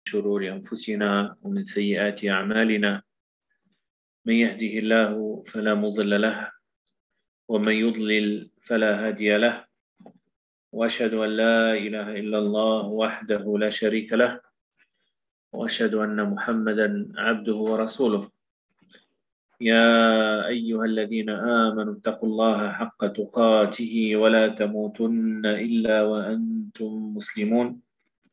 شرور أنفسنا ومن سيئات أعمالنا. من يهده الله فلا مضل له ومن يضلل فلا هادي له، وأشهد أن لا إله إلا الله وحده لا شريك له، وأشهد أن محمدا عبده ورسوله. يا أيها الذين آمنوا اتقوا الله حق تقاته ولا تموتن إلا وأنتم مسلمون.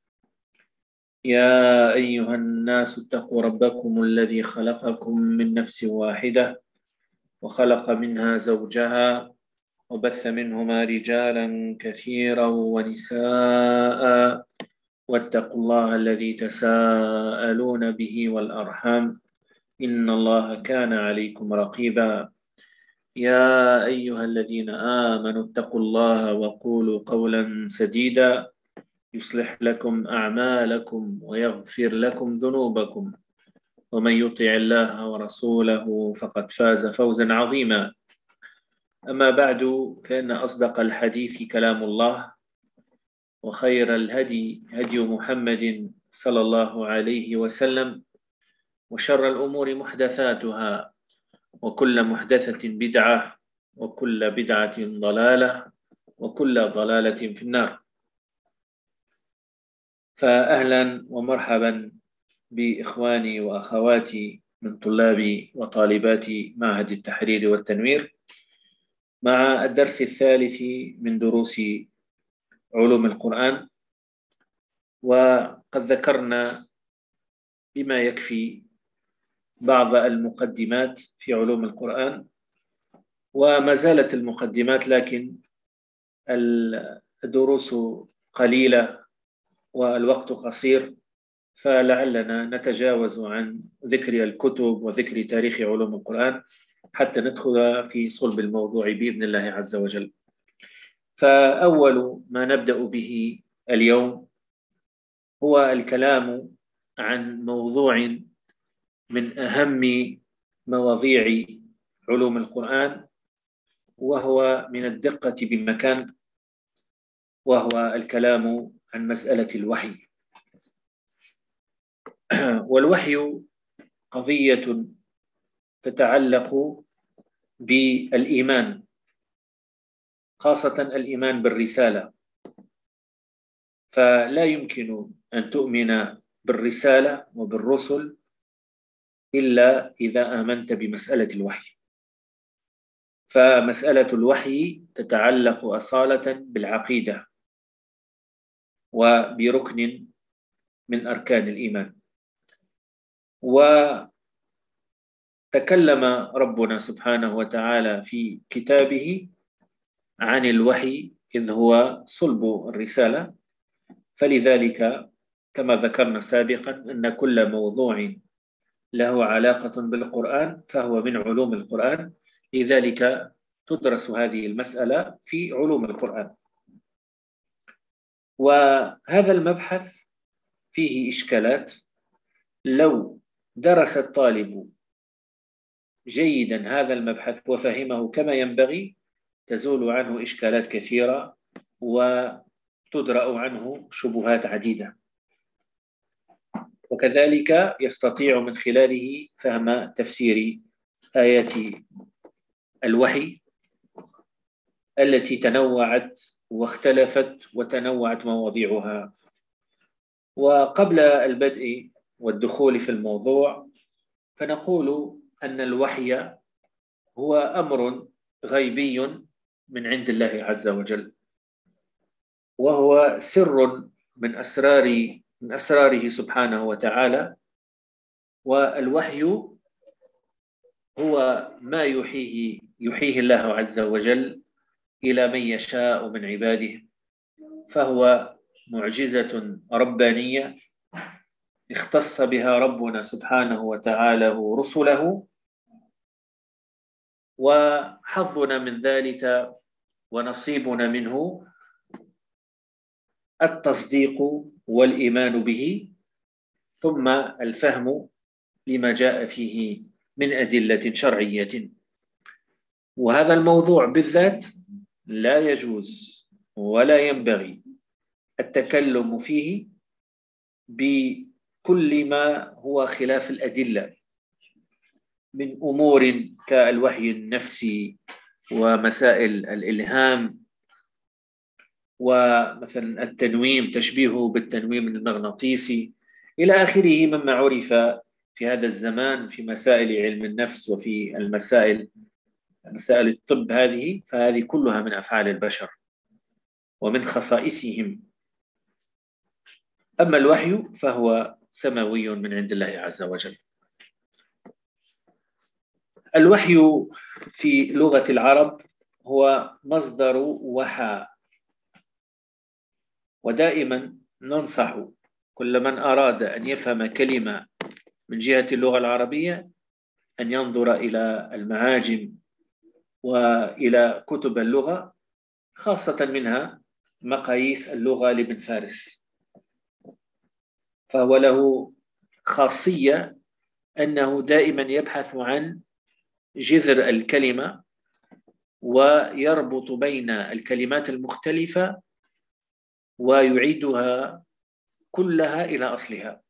يا أيها الناس اتقوا ربكم الذي خلقكم من نفس واحدة وخلق منها زوجها وبث منهما رجالا كثيرا ونساء، واتقوا الله الذي تساءلون به والأرحام إن الله كان عليكم رقيبا. يا أيها الذين آمنوا اتقوا الله وقولوا قولا سديدا يصلح لكم أعمالكم ويغفر لكم ذنوبكم، ومن يطع الله ورسوله فقد فاز فوزا عظيما. أما بعد، فإن أصدق الحديث كلام الله، وخير الهدي هدي محمد صلى الله عليه وسلم، وشر الأمور محدثاتها، وكل محدثة بدعة، وكل بدعة ضلالة، وكل ضلالة في النار. فأهلا ومرحبا بإخواني وأخواتي من طلاب وطالبات معهد التحرير والتنوير مع الدرس الثالث من دروس علوم القرآن. وقد ذكرنا بما يكفي بعض المقدمات في علوم القرآن، وما زالت المقدمات، لكن الدروس قليلة والوقت قصير، فلعلنا نتجاوز عن ذكر الكتب وذكر تاريخ علوم القرآن حتى ندخل في صلب الموضوع بإذن الله عز وجل. فأول ما نبدأ به اليوم هو الكلام عن موضوع من أهم مواضيع علوم القرآن، وهو من الدقة بمكان، وهو الكلام عن مسألة الوحي. والوحي قضية تتعلق بالإيمان، خاصة الإيمان بالرسالة. فلا يمكن أن تؤمن بالرسالة وبالرسل إلا إذا آمنت بمسألة الوحي. فمسألة الوحي تتعلق أصالة بالعقيدة وبركن من أركان الإيمان. وتكلم ربنا سبحانه وتعالى في كتابه عن الوحي إذ هو صلب الرسالة، فلذلك كما ذكرنا سابقا أن كل موضوع له علاقة بالقرآن فهو من علوم القرآن، لذلك تدرس هذه المسألة في علوم القرآن. وهذا المبحث فيه إشكالات، لو درس الطالب جيدا هذا المبحث وفهمه كما ينبغي تزول عنه إشكالات كثيرة وتدرأ عنه شبهات عديدة، وكذلك يستطيع من خلاله فهم تفسير آيات الوحي التي تنوعت واختلفت وتنوعت مواضيعها. وقبل البدء والدخول في الموضوع فنقول أن الوحي هو أمر غيبي من عند الله عز وجل، وهو سر من أسراره سبحانه وتعالى. والوحي هو ما يحييه الله عز وجل إلى من يشاء من عباده، فهو معجزة ربانية اختص بها ربنا سبحانه وتعالى رسله، وحظنا من ذلك ونصيبنا منه التصديق والإيمان به، ثم الفهم لما جاء فيه من أدلة شرعية. وهذا الموضوع بالذات لا يجوز ولا ينبغي التكلم فيه بكل كل ما هو خلاف الأدلة من أمور كالوحي النفسي ومسائل الإلهام، ومثلا التنويم، تشبيهه بالتنويم المغناطيسي إلى آخره، مما عرف في هذا الزمان في مسائل علم النفس وفي مسائل الطب هذه، فهذه كلها من أفعال البشر ومن خصائصهم. أما الوحي فهو سماوي من عند الله عز وجل. الوحي في لغة العرب هو مصدر وحى، ودائما ننصح كل من أراد أن يفهم كلمة من جهة اللغة العربية أن ينظر إلى المعاجم وإلى كتب اللغة، خاصة منها مقاييس اللغة لابن فارس، فهو له خاصية أنه دائما يبحث عن جذر الكلمة ويربط بين الكلمات المختلفة ويعيدها كلها إلى أصلها.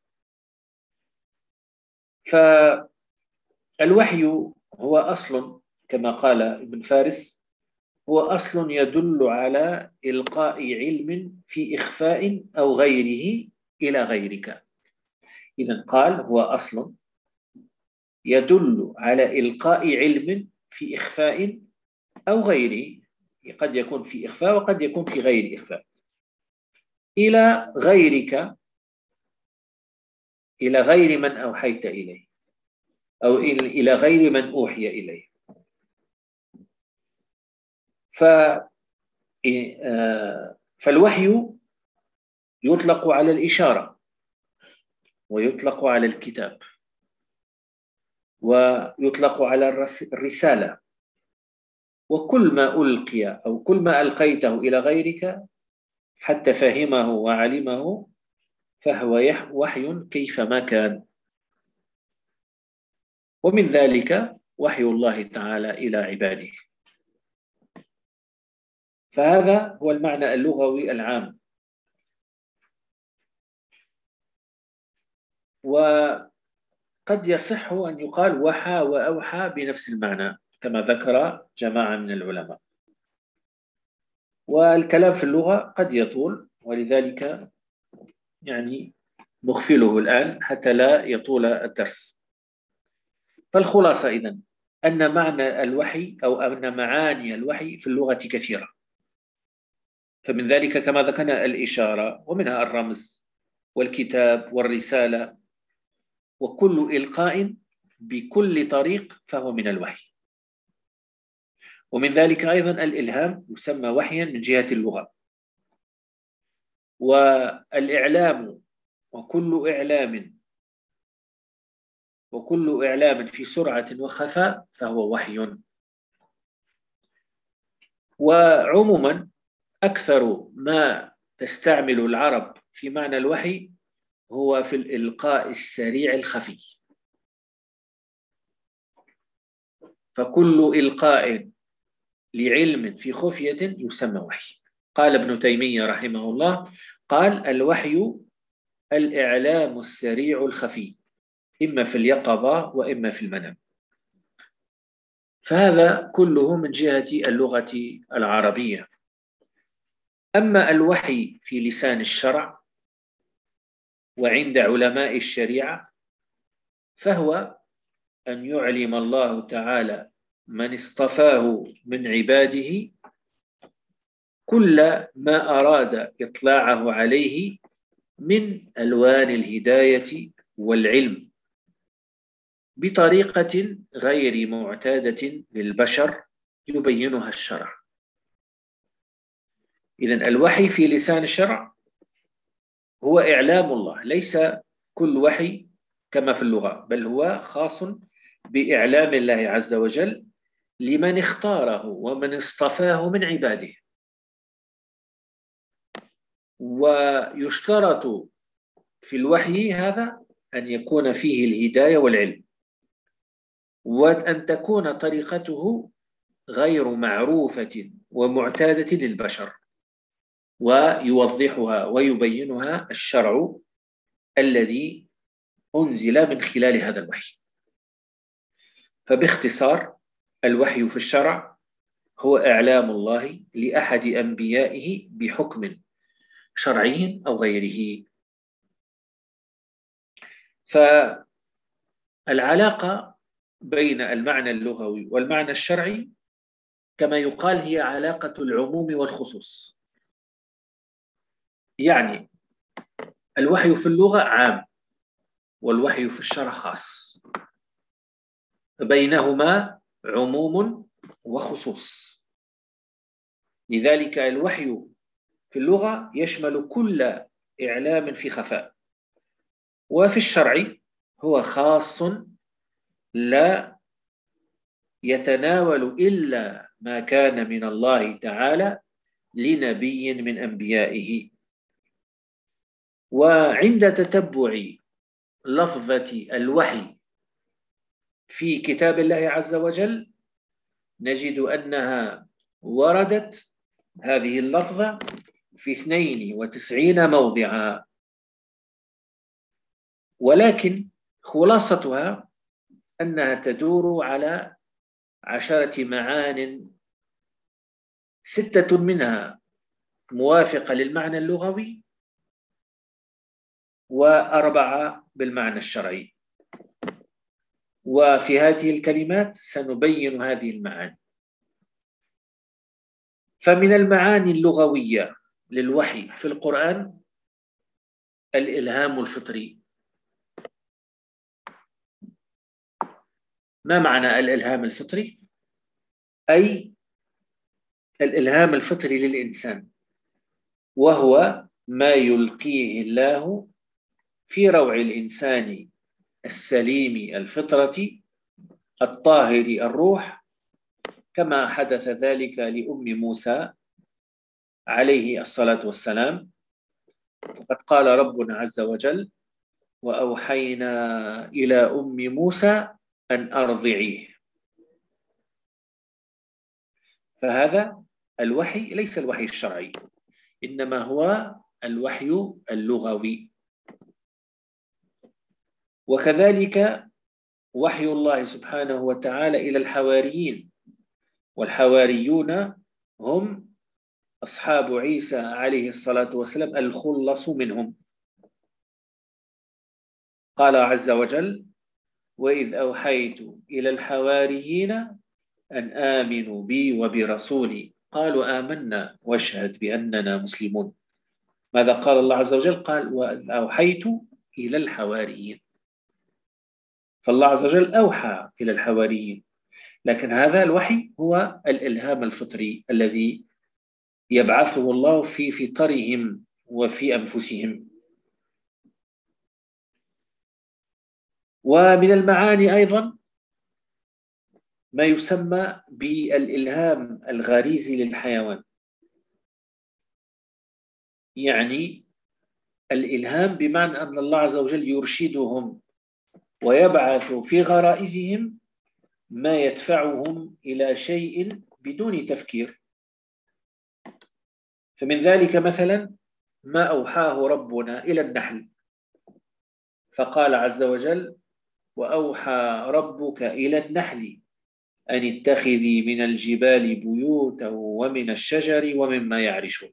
فالوحي هو أصل كما قال ابن فارس، هو أصل يدل على إلقاء علم في إخفاء أو غيره إلى غيرك. إذن قال هو أصل يدل على إلقاء علم في إخفاء أو غيره، قد يكون في إخفاء وقد يكون في غير إخفاء، إلى غيرك، إلى غير من أوحيت إليه أو إلى غير من أوحي إليه. فالوحي يطلق على الإشارة، ويطلق على الكتاب، ويطلق على الرسالة، وكل ما ألقي أو كل ما ألقيته إلى غيرك حتى فهمه وعلمه فهو وحي كيفما كان. ومن ذلك وحي الله تعالى إلى عباده. فهذا هو المعنى اللغوي العام. وقد يصح أن يقال وحى وأوحى بنفس المعنى كما ذكر جماعة من العلماء، والكلام في اللغة قد يطول، ولذلك يعني نغفله الآن حتى لا يطول الدرس. فالخلاصة إذن أن معنى الوحي أو أن معاني الوحي في اللغة كثيرة، فمن ذلك كما ذكرنا الإشارة، ومنها الرمز والكتاب والرسالة، وكل إلقاء بكل طريق فهو من الوحي. ومن ذلك أيضا الإلهام يسمى وحيا من جهة اللغة. والإعلام وكل إعلام في سرعة وخفاء فهو وحي. وعموما أكثر ما تستعمل العرب في معنى الوحي هو في الإلقاء السريع الخفي. فكل إلقاء لعلم في خفية يسمى وحي. قال ابن تيمية رحمه الله، قال الوحي الإعلام السريع الخفي، إما في اليقظة وإما في المنام. فهذا كله من جهة اللغة العربية. أما الوحي في لسان الشرع وعند علماء الشريعة فهو أن يعلم الله تعالى من اصطفاه من عباده كل ما أراد إطلاعه عليه من ألوان الهداية والعلم بطريقة غير معتادة للبشر يبينها الشرع. إذن الوحي في لسان الشرع هو إعلام الله، ليس كل وحي كما في اللغة، بل هو خاص بإعلام الله عز وجل لمن اختاره ومن اصطفاه من عباده. ويشترط في الوحي هذا أن يكون فيه الهداية والعلم، وأن تكون طريقته غير معروفة ومعتادة للبشر، ويوضحها ويبينها الشرع الذي أنزل من خلال هذا الوحي. فباختصار الوحي في الشرع هو إعلام الله لأحد أنبيائه بحكم شرعي أو غيره. فالعلاقة بين المعنى اللغوي والمعنى الشرعي كما يقال هي علاقة العموم والخصوص. يعني الوحي في اللغة عام والوحي في الشرع خاص، بينهما عموم وخصوص. لذلك الوحي في اللغة يشمل كل إعلام في خفاء، وفي الشرع هو خاص لا يتناول إلا ما كان من الله تعالى لنبي من أنبيائه. وعند تتبع لفظة الوحي في كتاب الله عز وجل نجد أنها وردت هذه اللفظة في 92 موضعا، ولكن خلاصتها أنها تدور على 10 معان، 6 منها موافقة للمعنى اللغوي و4 بالمعنى الشرعي. وفي هذه الكلمات سنبين هذه المعاني. فمن المعاني اللغوية للوحي في القرآن الإلهام الفطري. ما معنى الإلهام الفطري؟ أي الإلهام الفطري للإنسان، وهو ما يلقيه الله في روع الإنسان السليم الفطرة الطاهر الروح، كما حدث ذلك لأم موسى عليه الصلاة والسلام. فقد قال ربنا عز وجل: وأوحينا إلى أم موسى أن أرضعيه. فهذا الوحي ليس الوحي الشرعي، إنما هو الوحي اللغوي. وكذلك وحي الله سبحانه وتعالى إلى الحواريين، والحواريون هم أصحاب عيسى عليه الصلاة والسلام الخلص منهم. قال عز وجل: وإذ أوحيت إلى الحواريين أن آمنوا بي وبرسولي قالوا آمنا واشهد بأننا مسلمون. ماذا قال الله عز وجل؟ قال: وإذ أوحيت إلى الحواريين. فالله عز وجل أوحى إلى الحواريين، لكن هذا الوحي هو الإلهام الفطري الذي يبعثه الله في فطرهم وفي أنفسهم. ومن المعاني أيضا ما يسمى بالإلهام الغريزي للحيوان، يعني الإلهام بمعنى أن الله عز وجل يرشدهم ويبعث في غرائزهم ما يدفعهم إلى شيء بدون تفكير. فمن ذلك مثلا ما أوحاه ربنا إلى النحل، فقال عز وجل: وأوحى ربك إلى النحل أن اتخذي من الجبال بيوتا ومن الشجر ومما يعرشون.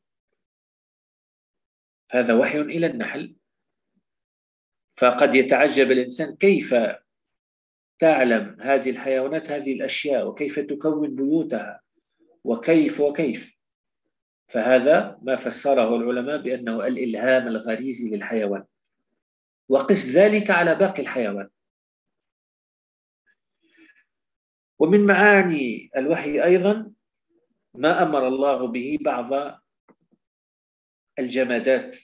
هذا وحي إلى النحل. فقد يتعجب الإنسان كيف تعلم هذه الحيوانات هذه الأشياء، وكيف تكون بيوتها، وكيف. فهذا ما فسره العلماء بأنه الإلهام الغريزي للحيوان، وقس ذلك على باقي الحيوان. ومن معاني الوحي أيضا ما أمر الله به بعض الجمادات.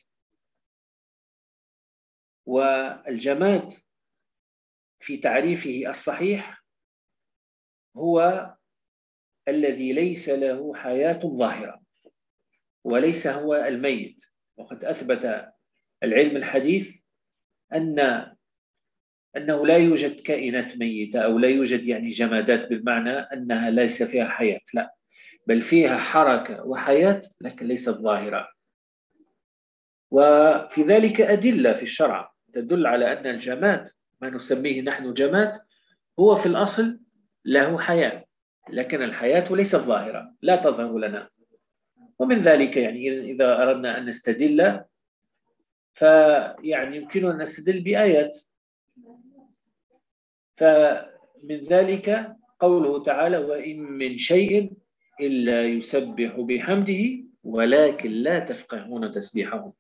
والجماد في تعريفه الصحيح هو الذي ليس له حياة ظاهرة، وليس هو الميت. وقد أثبت العلم الحديث أنه لا يوجد كائنات ميتة، أو لا يوجد يعني جمادات بالمعنى أنها ليس فيها حياة، لا، بل فيها حركة وحياة لكن ليست ظاهرة. وفي ذلك أدلة في الشرع، تدل على أن الجماد ما نسميه نحن جماد هو في الأصل له حياة، لكن الحياة ليست ظاهرة، لا تظهر لنا. ومن ذلك يعني إذا أردنا أن نستدل فيعني يمكننا أن نستدل بآيات. فمن ذلك قوله تعالى: وإن من شيء إلا يسبح بحمده ولكن لا تفقهون تسبيحهم.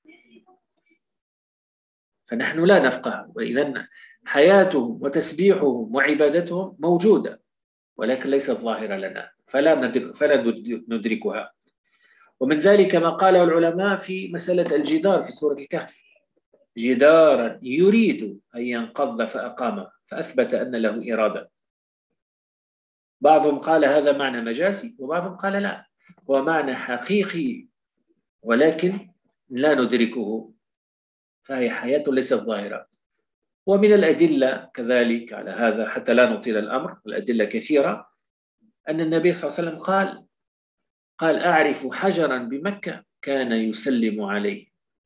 فنحن لا نفقه، وإذن حياتهم وتسبيحهم وعبادتهم موجودة ولكن ليست ظاهرة لنا، فلا ندركها. ومن ذلك ما قاله العلماء في مسألة الجدار في سورة الكهف: جدارا يريد أن ينقض فأقامه، فأثبت أن له إرادة. بعضهم قال هذا معنى مجازي، وبعضهم قال لا، هو معنى حقيقي ولكن لا ندركه، فهي حياة ليست ظاهرة. ومن الأدلة كذلك على هذا، حتى لا نطيل الأمر، الأدلة كثيرة، أن النبي صلى الله عليه وسلم قال: أعرف حجرا بمكة كان يسلم عليه.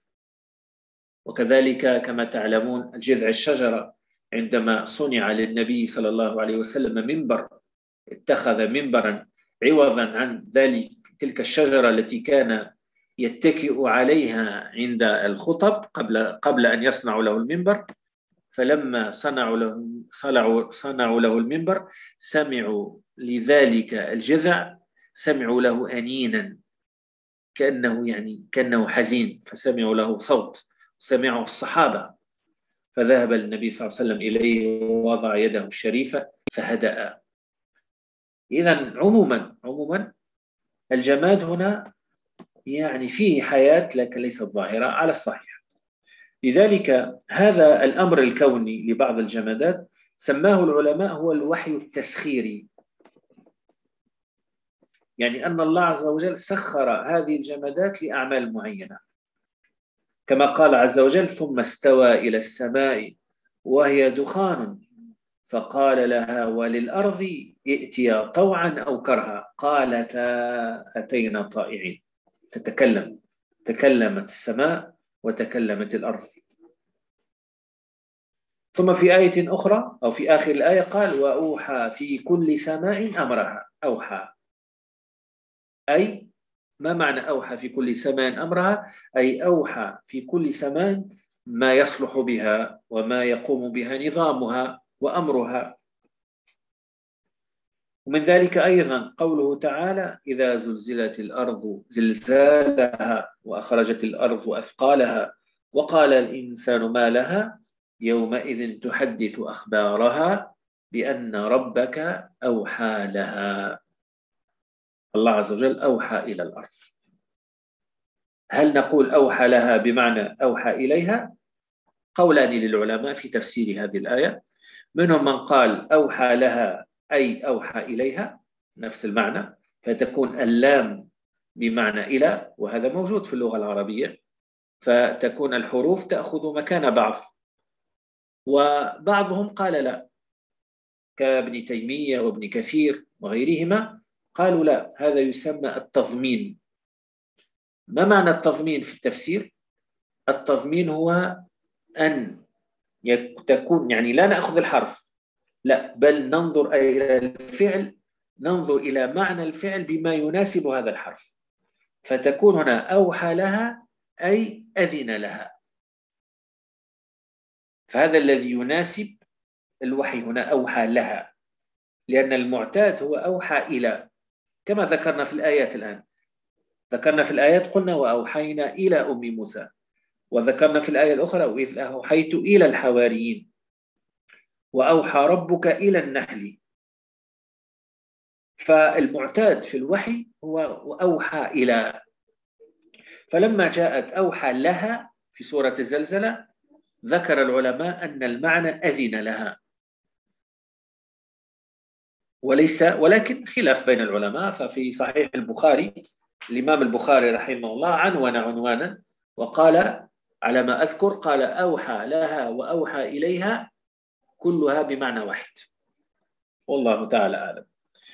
وكذلك كما تعلمون جذع الشجرة عندما صنع للنبي صلى الله عليه وسلم منبر، اتخذ منبرا عوضا عن تلك الشجرة التي كان يتكئ عليها عند الخطب قبل أن يصنعوا له المنبر. فلما صنعوا له المنبر سمعوا لذلك الجذع، سمعوا له أنينا كأنه حزين، فسمعوا له صوت، سمعه الصحابة، فذهب النبي صلى الله عليه وسلم إليه ووضع يده الشريفة فهدأ. إذن عموما الجماد هنا يعني فيه حياة لكن ليست ظاهرة على الصحيح. لذلك هذا الأمر الكوني لبعض الجمادات سماه العلماء هو الوحي التسخيري، يعني أن الله عز وجل سخر هذه الجمادات لأعمال معينة، كما قال عز وجل: ثم استوى إلى السماء وهي دخان فقال لها وللأرض ائتيا طوعا أو كرها قالتا أتينا طائعين. تكلمت السماء وتكلمت الأرض. ثم في آية أخرى أو في آخر الآية قال: وأوحى في كل سماء أمرها. أوحى أي ما معنى أوحى في كل سماء أمرها؟ أي أوحى في كل سماء ما يصلح بها وما يقوم بها نظامها وأمرها. ومن ذلك أيضا قوله تعالى: إذا زلزلت الأرض زلزالها وأخرجت الأرض أثقالها وقال الإنسان ما لها يومئذ تحدث أخبارها بأن ربك أوحى لها. الله عز وجل أوحى إلى الأرض. هل نقول أوحى لها بمعنى أوحى إليها؟ قولان للعلماء في تفسير هذه الآية. منهم من قال أوحى لها أي أوحى إليها، نفس المعنى، فتكون اللام بمعنى إلى، وهذا موجود في اللغة العربية، فتكون الحروف تأخذ مكان بعض. وبعضهم قال لا، كابن تيمية وابن كثير وغيرهما، قالوا لا، هذا يسمى التضمين. ما معنى التضمين في التفسير؟ التضمين هو أن تكون يعني لا نأخذ الحرف، لا، بل ننظر إلى الفعل، ننظر إلى معنى الفعل بما يناسب هذا الحرف، فتكون هنا أوحى لها أي أذن لها. فهذا الذي يناسب الوحي هنا، أوحى لها، لأن المعتاد هو أوحى إلى، كما ذكرنا في الآيات الآن. ذكرنا في الآيات قلنا: وأوحينا إلى أم موسى، وذكرنا في الآية الأخرى: وإذ أوحيت إلى الحواريين، وأوحى ربك إلى النحل. فالمعتاد في الوحي هو أوحى إلى. فلما جاءت أوحى لها في سورة الزلزلة ذكر العلماء أن المعنى أذن لها، ولكن خلاف بين العلماء. ففي صحيح البخاري الإمام البخاري رحمه الله عنوان عنوانا وقال على ما أذكر، قال: أوحى لها وأوحى إليها كلها بمعنى واحد، والله تعالى أعلم.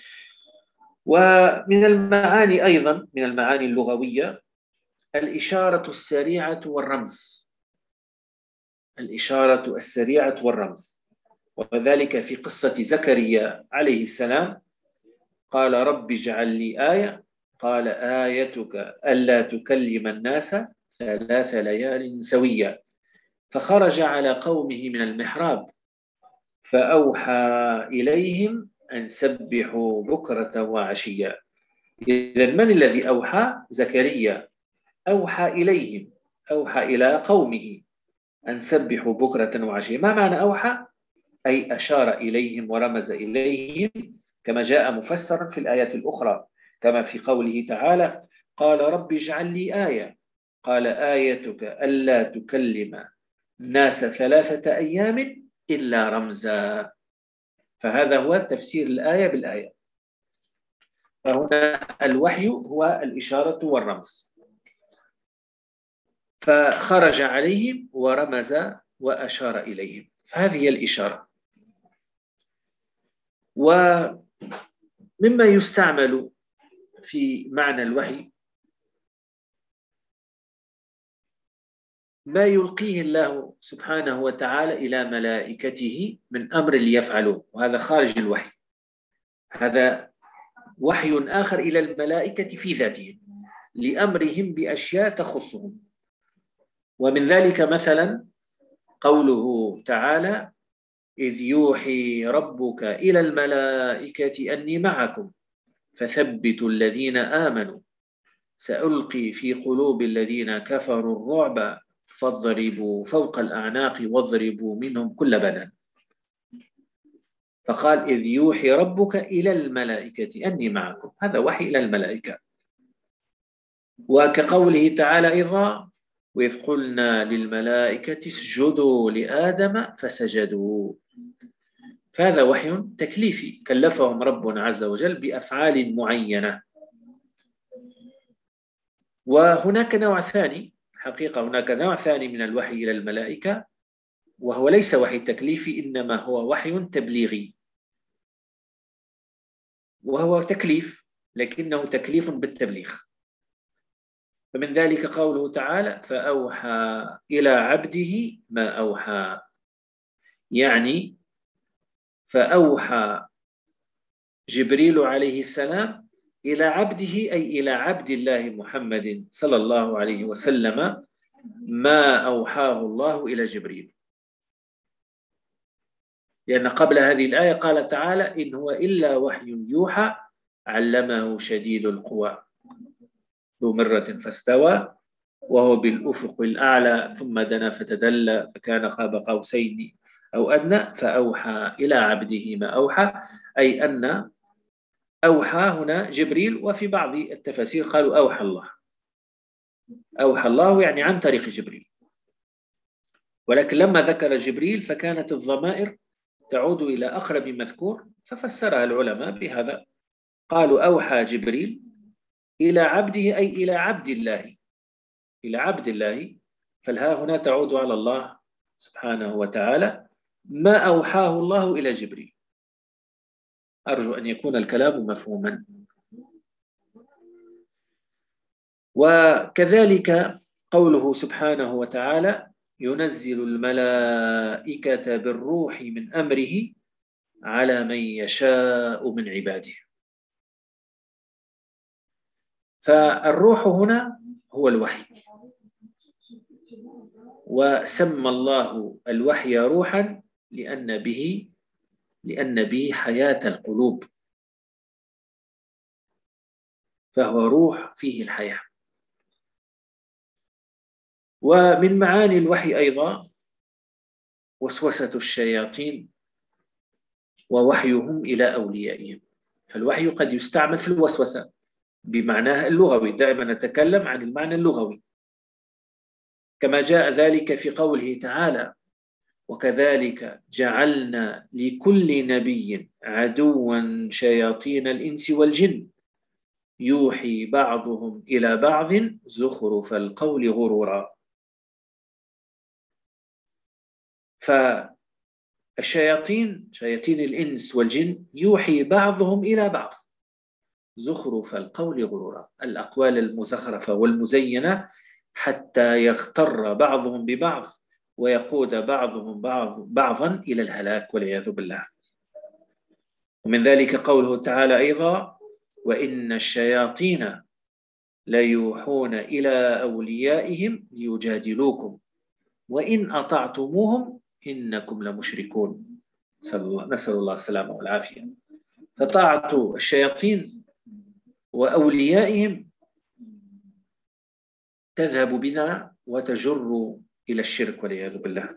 ومن المعاني أيضا، من المعاني اللغوية، الإشارة السريعة والرمز. الإشارة السريعة والرمز، وذلك في قصة زكريا عليه السلام. قال رب اجعل لي آية، قال آيتك ألا تكلم الناس 3 ليال سويا، فخرج على قومه من المحراب فأوحى إليهم أن سبحوا بكرة وعشيا. إذن من الذي أوحى؟ زكريا. أوحى إليهم، أوحى إلى قومه أن سبحوا بكرة وعشيا. ما معنى أوحى؟ أي أشار إليهم ورمز إليهم، كما جاء مفسرا في الآيات الأخرى، كما في قوله تعالى قال رب اجعل لي آية، قال آيتك ألا تكلم الناس 3 أيام إلا رمزا. فهذا هو تفسير الآية بالآية. فهنا الوحي هو الإشارة والرمز. فخرج عليهم ورمز وأشار إليهم، فهذه هي الإشارة. ومما يستعمل في معنى الوحي ما يلقيه الله سبحانه وتعالى إلى ملائكته من أمر ليفعلوه، وهذا خارج الوحي. هذا وحي آخر إلى الملائكة في ذاتهم لأمرهم بأشياء تخصهم. ومن ذلك مثلا قوله تعالى إذ يوحي ربك إلى الملائكة أني معكم فثبتوا الذين آمنوا سألقي في قلوب الذين كفروا الرعب فاضربوا فوق الأعناق واضربوا منهم كل بنان. فقال إذ يوحي ربك إلى الملائكة أني معكم، هذا وحي إلى الملائكة. وكقوله تعالى أيضا وإذ قلنا للملائكة اسجدوا لآدم فسجدوا، فهذا وحي تكليفي كلفهم ربنا عز وجل بأفعال معينة. وهناك نوع ثاني، حقيقة هناك نوع ثاني من الوحي إلى الملائكة، وهو ليس وحي تكليفي إنما هو وحي تبليغي، وهو تكليف لكنه تكليف بالتبليغ. فمن ذلك قوله تعالى فأوحى إلى عبده ما أوحى، يعني فأوحى جبريل عليه السلام إلى عبده أي إلى عبد الله محمد صلى الله عليه وسلم ما أوحاه الله إلى جبريل. لأن قبل هذه الآية قال تعالى إن هو إلا وحي يوحى علمه شديد القوى ذو مرة فاستوى وهو بالأفق الأعلى ثم دنا فتدلى فكان قاب قوسين أو أدنى فأوحى إلى عبده ما أوحى، أي أن أوحى هنا جبريل. وفي بعض التفاسير قالوا أوحى الله، أوحى الله يعني عن طريق جبريل، ولكن لما ذكر جبريل فكانت الضمائر تعود إلى أقرب مذكور، ففسرها العلماء بهذا، قالوا أوحى جبريل إلى عبده أي إلى عبد الله، إلى عبد الله، فالها هنا تعود على الله سبحانه وتعالى ما أوحاه الله إلى جبريل. أرجو أن يكون الكلام مفهوما. وكذلك قوله سبحانه وتعالى ينزل الملائكة بالروح من أمره على من يشاء من عباده. فالروح هنا هو الوحي، وسمى الله الوحي روحا لأن به حياة القلوب، فهو روح فيه الحياة. ومن معاني الوحي أيضا وسوسة الشياطين ووحيهم إلى أوليائهم. فالوحي قد يستعمل في الوسوسة بمعناه اللغوي، دائما نتكلم عن المعنى اللغوي، كما جاء ذلك في قوله تعالى وكذلك جعلنا لكل نبي عدوا شياطين الإنس والجن يوحي بعضهم إلى بعض زخرف القول غرورا. فالشياطين شياطين الإنس والجن يوحي بعضهم إلى بعض زخرف القول غرورا، الأقوال المزخرفة والمزينة حتى يغتر بعضهم ببعض ويقود بعضهم بعضا إلى الهلاك والعياذ بالله. ومن ذلك قوله تعالى أيضا: وإن الشياطين ليوحون إلى أوليائهم ليجادلوكم وإن أطعتموهم إنكم لمشركون. نسأل الله السلامة والعافية. فطاعة الشياطين وأوليائهم تذهب بنا وتجر إلى الشرك والعياذ بالله.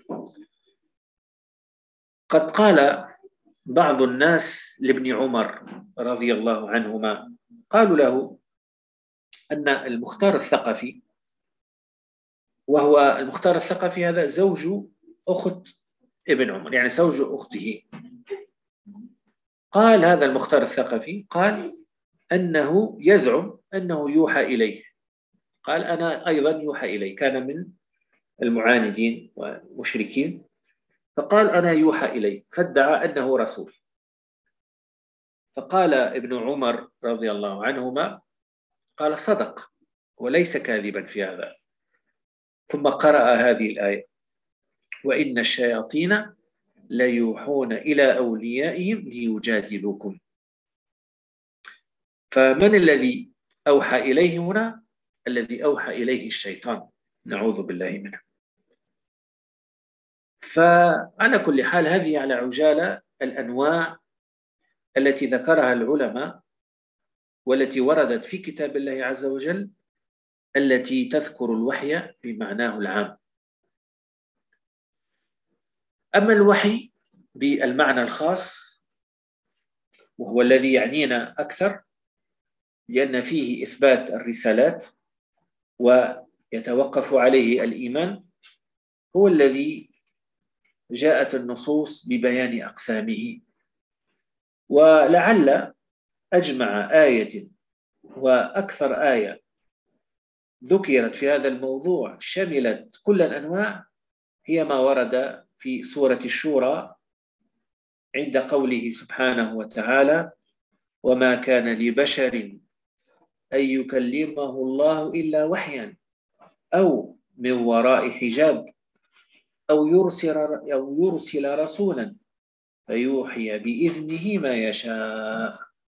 قد قال بعض الناس لابن عمر رضي الله عنهما، قالوا له أن المختار الثقفي، وهو المختار الثقفي هذا زوج أخت ابن عمر، يعني زوج أخته، قال هذا المختار الثقفي قال أنه يزعم أنه يوحى إليه. قال أنا أيضا يوحى إلي، كان من المعاندين والمشركين، فقال أنا يوحى إلي، فادعى أنه رسول. فقال ابن عمر رضي الله عنهما قال صدق وليس كاذبا في هذا، ثم قرأ هذه الآية: وإن الشياطين ليوحون إلى أوليائهم ليجادلوكم. فمن الذي أوحى إليه هنا؟ الذي أوحى إليه الشيطان، نعوذ بالله منه. فعلى كل حال هذه على عجالة الأنواع التي ذكرها العلماء والتي وردت في كتاب الله عز وجل، التي تذكر الوحي بمعناه العام. أما الوحي بالمعنى الخاص وهو الذي يعنينا أكثر، لأن فيه إثبات الرسالات ويتوقف عليه الإيمان، هو الذي جاءت النصوص ببيان أقسامه. ولعل أجمع آية وأكثر آية ذكرت في هذا الموضوع شملت كل الأنواع هي ما ورد في سورة الشورى عند قوله سبحانه وتعالى: وما كان لبشر أن يكلمه الله إلا وحيا أو من وراء حجاب أو يرسل رسولا فيوحي بإذنه ما يشاء.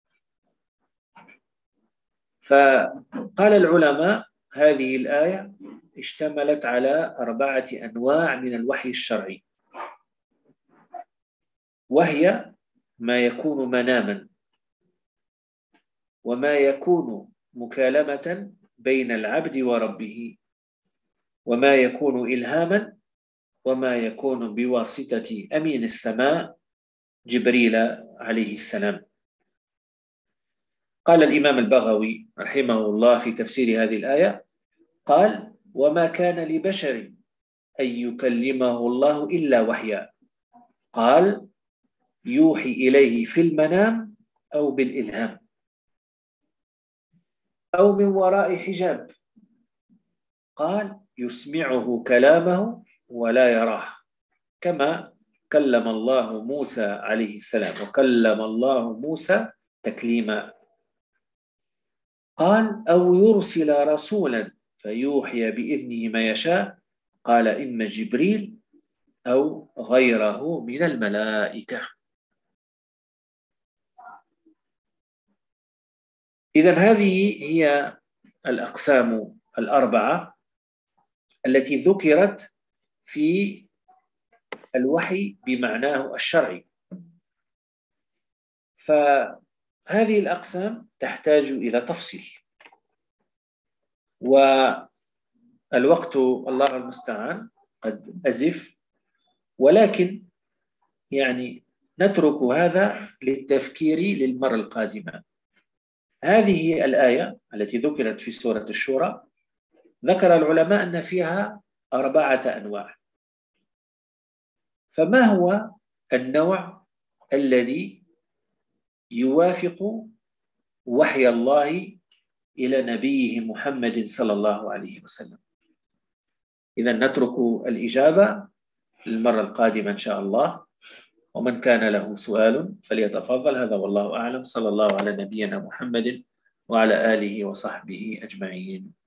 فقال العلماء هذه الآية اشتملت على 4 أنواع من الوحي الشرعي، وهي ما يكون مناما، وما يكون مكالمة بين العبد وربه، وما يكون إلهاما، وما يكون بواسطة أمين السماء جبريل عليه السلام. قال الإمام البغوي رحمه الله في تفسير هذه الآية قال: وما كان لبشر أن يكلمه الله إلا وحيا، قال يوحي إليه في المنام أو بالإلهام أو من وراء حجاب، قال يسمعه كلامه ولا يراه، كما كلم الله موسى عليه السلام، وكلم الله موسى تكليما. قال أو يرسل رسولا فيوحي بإذنه ما يشاء، قال إما جبريل أو غيره من الملائكة. إذن هذه هي الأقسام 4 التي ذكرت في الوحي بمعناه الشرعي. فهذه الأقسام تحتاج إلى تفصيل، والوقت الله المستعان قد أزف، ولكن يعني نترك هذا للتفكير للمرة القادمة. هذه الآية التي ذكرت في سورة الشورى ذكر العلماء أن فيها 4 أنواع. فما هو النوع الذي يوافق وحي الله إلى نبيه محمد صلى الله عليه وسلم؟ إذن نترك الإجابة للمرة القادمة إن شاء الله، ومن كان له سؤال فليتفضل. هذا والله أعلم، صلى الله على نبينا محمد وعلى آله وصحبه أجمعين.